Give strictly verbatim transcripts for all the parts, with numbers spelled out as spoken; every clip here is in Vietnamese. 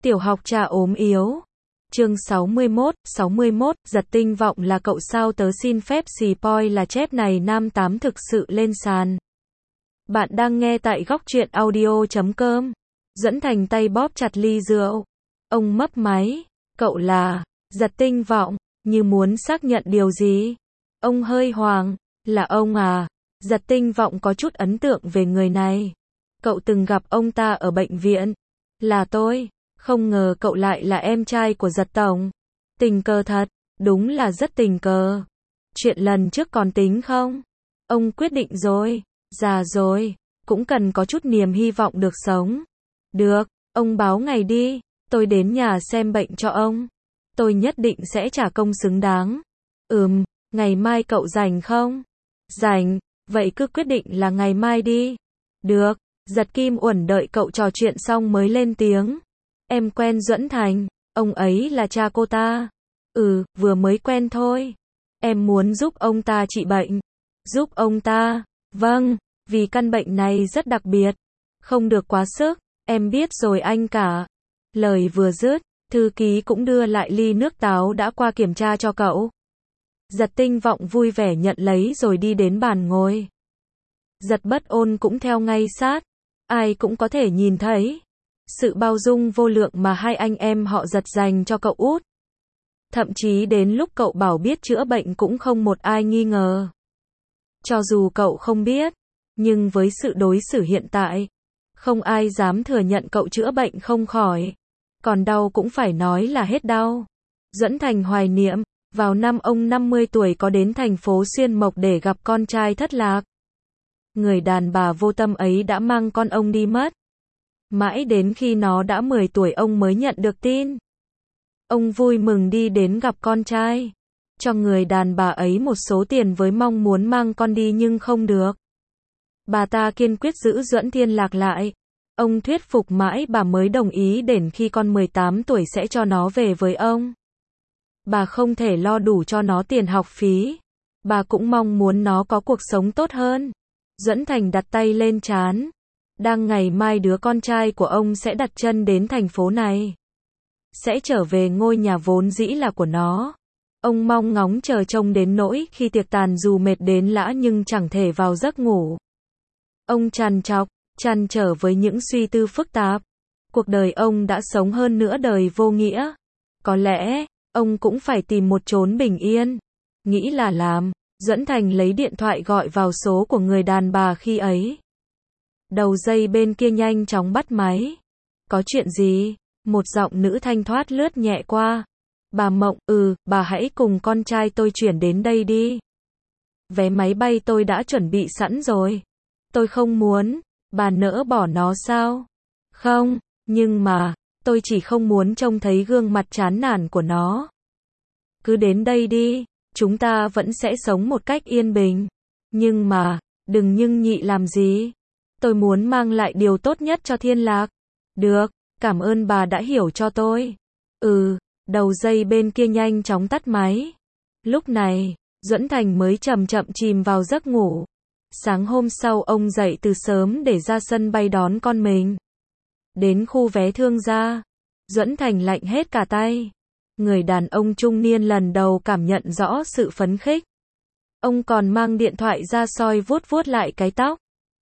Tiểu học trà ốm yếu. Chương sáu mươi mốt, sáu mươi mốt, giật tinh vọng là cậu sao tớ xin phép spoil là chép này nam tám thực sự lên sàn. Bạn đang nghe tại góc truyện audio chấm com. Duẫn Thành tay bóp chặt ly rượu. Ông mấp máy. Cậu là, giật tinh vọng, như muốn xác nhận điều gì. Ông hơi hoang. Là ông à? Giật tinh vọng có chút ấn tượng về người này. Cậu từng gặp ông ta ở bệnh viện. Là tôi. Không ngờ cậu lại là em trai của giật tổng. Tình cờ thật, đúng là rất tình cờ. Chuyện lần trước còn tính không? Ông quyết định rồi, già rồi, cũng cần có chút niềm hy vọng được sống. Được, ông báo ngày đi, tôi đến nhà xem bệnh cho ông. Tôi nhất định sẽ trả công xứng đáng. Ừm, ngày mai cậu rảnh không? Rảnh, vậy cứ quyết định là ngày mai đi. Được, giật Kim Uẩn đợi cậu trò chuyện xong mới lên tiếng. Em quen Duẫn Thành, ông ấy là cha cô ta. Ừ, vừa mới quen thôi. Em muốn giúp ông ta trị bệnh. Giúp ông ta? Vâng, vì căn bệnh này rất đặc biệt. Không được quá sức, em biết rồi anh cả. Lời vừa dứt, thư ký cũng đưa lại ly nước táo đã qua kiểm tra cho cậu. Giật tinh vọng vui vẻ nhận lấy rồi đi đến bàn ngồi. Giật bất ôn cũng theo ngay sát. Ai cũng có thể nhìn thấy sự bao dung vô lượng mà hai anh em họ Giật dành cho cậu út. Thậm chí đến lúc cậu bảo biết chữa bệnh cũng không một ai nghi ngờ. Cho dù cậu không biết, nhưng với sự đối xử hiện tại, không ai dám thừa nhận cậu chữa bệnh không khỏi. Còn đau cũng phải nói là hết đau. Duẫn Thành hoài niệm, vào năm ông năm mươi tuổi có đến thành phố Xuyên Mộc để gặp con trai thất lạc. Người đàn bà vô tâm ấy đã mang con ông đi mất. Mãi đến khi nó đã mười tuổi ông mới nhận được tin. Ông vui mừng đi đến gặp con trai. Cho người đàn bà ấy một số tiền với mong muốn mang con đi nhưng không được. Bà ta kiên quyết giữ Duẫn Thiên Lạc lại. Ông thuyết phục mãi bà mới đồng ý đến khi con mười tám tuổi sẽ cho nó về với ông. Bà không thể lo đủ cho nó tiền học phí. Bà cũng mong muốn nó có cuộc sống tốt hơn. Duẫn Thành đặt tay lên trán. Đang ngày mai đứa con trai của ông sẽ đặt chân đến thành phố này. Sẽ trở về ngôi nhà vốn dĩ là của nó. Ông mong ngóng chờ trông đến nỗi khi tiệc tàn dù mệt đến lã nhưng chẳng thể vào giấc ngủ. Ông trằn trọc, trăn trở với những suy tư phức tạp. Cuộc đời ông đã sống hơn nửa đời vô nghĩa. Có lẽ, ông cũng phải tìm một chốn bình yên. Nghĩ là làm, Duẫn Thành lấy điện thoại gọi vào số của người đàn bà khi ấy. Đầu dây bên kia nhanh chóng bắt máy. Có chuyện gì? Một giọng nữ thanh thoát lướt nhẹ qua. Bà Mộng, ừ, bà hãy cùng con trai tôi chuyển đến đây đi. Vé máy bay tôi đã chuẩn bị sẵn rồi. Tôi không muốn, bà nỡ bỏ nó sao? Không, nhưng mà, tôi chỉ không muốn trông thấy gương mặt chán nản của nó. Cứ đến đây đi, chúng ta vẫn sẽ sống một cách yên bình. Nhưng mà, đừng nhưng nhị làm gì. Tôi muốn mang lại điều tốt nhất cho Thiên Lạc. Được, cảm ơn bà đã hiểu cho tôi. Ừ, đầu dây bên kia nhanh chóng tắt máy. Lúc này, Duẫn Thành mới chậm chậm chìm vào giấc ngủ. Sáng hôm sau ông dậy từ sớm để ra sân bay đón con mình. Đến khu vé thương gia, Duẫn Thành lạnh hết cả tay. Người đàn ông trung niên lần đầu cảm nhận rõ sự phấn khích. Ông còn mang điện thoại ra soi vuốt vuốt lại cái tóc.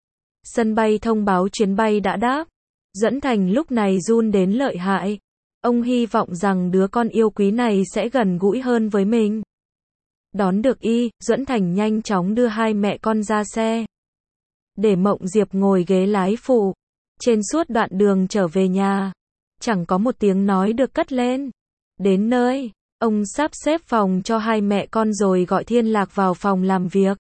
Sân bay thông báo chuyến bay đã đáp. Duẫn Thành lúc này run đến lợi hại. Ông hy vọng rằng đứa con yêu quý này sẽ gần gũi hơn với mình. Đón được y, Duẫn Thành nhanh chóng đưa hai mẹ con ra xe. Để Mộng Diệp ngồi ghế lái phụ. Trên suốt đoạn đường trở về nhà, chẳng có một tiếng nói được cất lên. Đến nơi, ông sắp xếp phòng cho hai mẹ con rồi gọi Thiên Lạc vào phòng làm việc.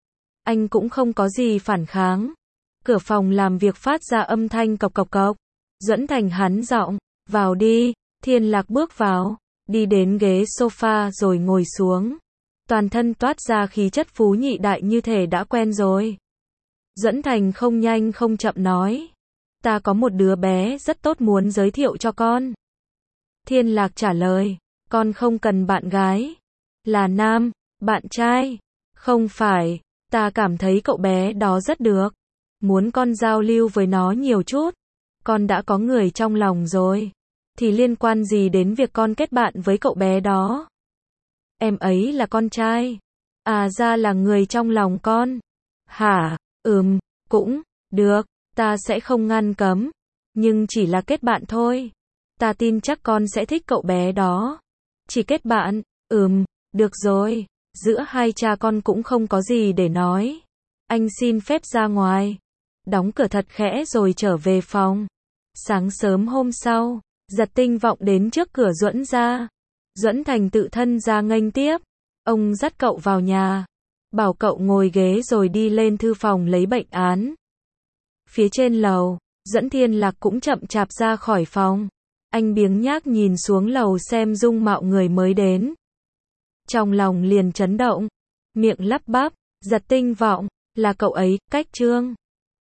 Anh cũng không có gì phản kháng. Cửa phòng làm việc phát ra âm thanh cộc cộc cộc. Duẫn Thành hắn giọng, vào đi. Thiên Lạc bước vào, đi đến ghế sofa rồi ngồi xuống. Toàn thân toát ra khí chất phú nhị đại như thể đã quen rồi. Duẫn Thành không nhanh không chậm nói. Ta có một đứa bé rất tốt muốn giới thiệu cho con. Thiên Lạc trả lời, con không cần bạn gái. Là nam, bạn trai. Không phải, ta cảm thấy cậu bé đó rất được. Muốn con giao lưu với nó nhiều chút. Con đã có người trong lòng rồi. Thì liên quan gì đến việc con kết bạn với cậu bé đó? Em ấy là con trai. À ra là người trong lòng con. Hả? Ừm, cũng, được, ta sẽ không ngăn cấm. Nhưng chỉ là kết bạn thôi. Ta tin chắc con sẽ thích cậu bé đó. Chỉ kết bạn, ừm, được rồi. Giữa hai cha con cũng không có gì để nói. Anh xin phép ra ngoài. Đóng cửa thật khẽ rồi trở về phòng. Sáng sớm hôm sau, Giật Tinh vọng đến trước cửa Duẫn gia. Duẫn Thành tự thân ra nghênh tiếp. Ông dắt cậu vào nhà. Bảo cậu ngồi ghế rồi đi lên thư phòng lấy bệnh án. Phía trên lầu, Duẫn Thiên Lạc cũng chậm chạp ra khỏi phòng. Anh biếng nhác nhìn xuống lầu xem dung mạo người mới đến. Trong lòng liền chấn động. Miệng lắp bắp, Giật Tinh vọng, là cậu ấy, Cách Trương.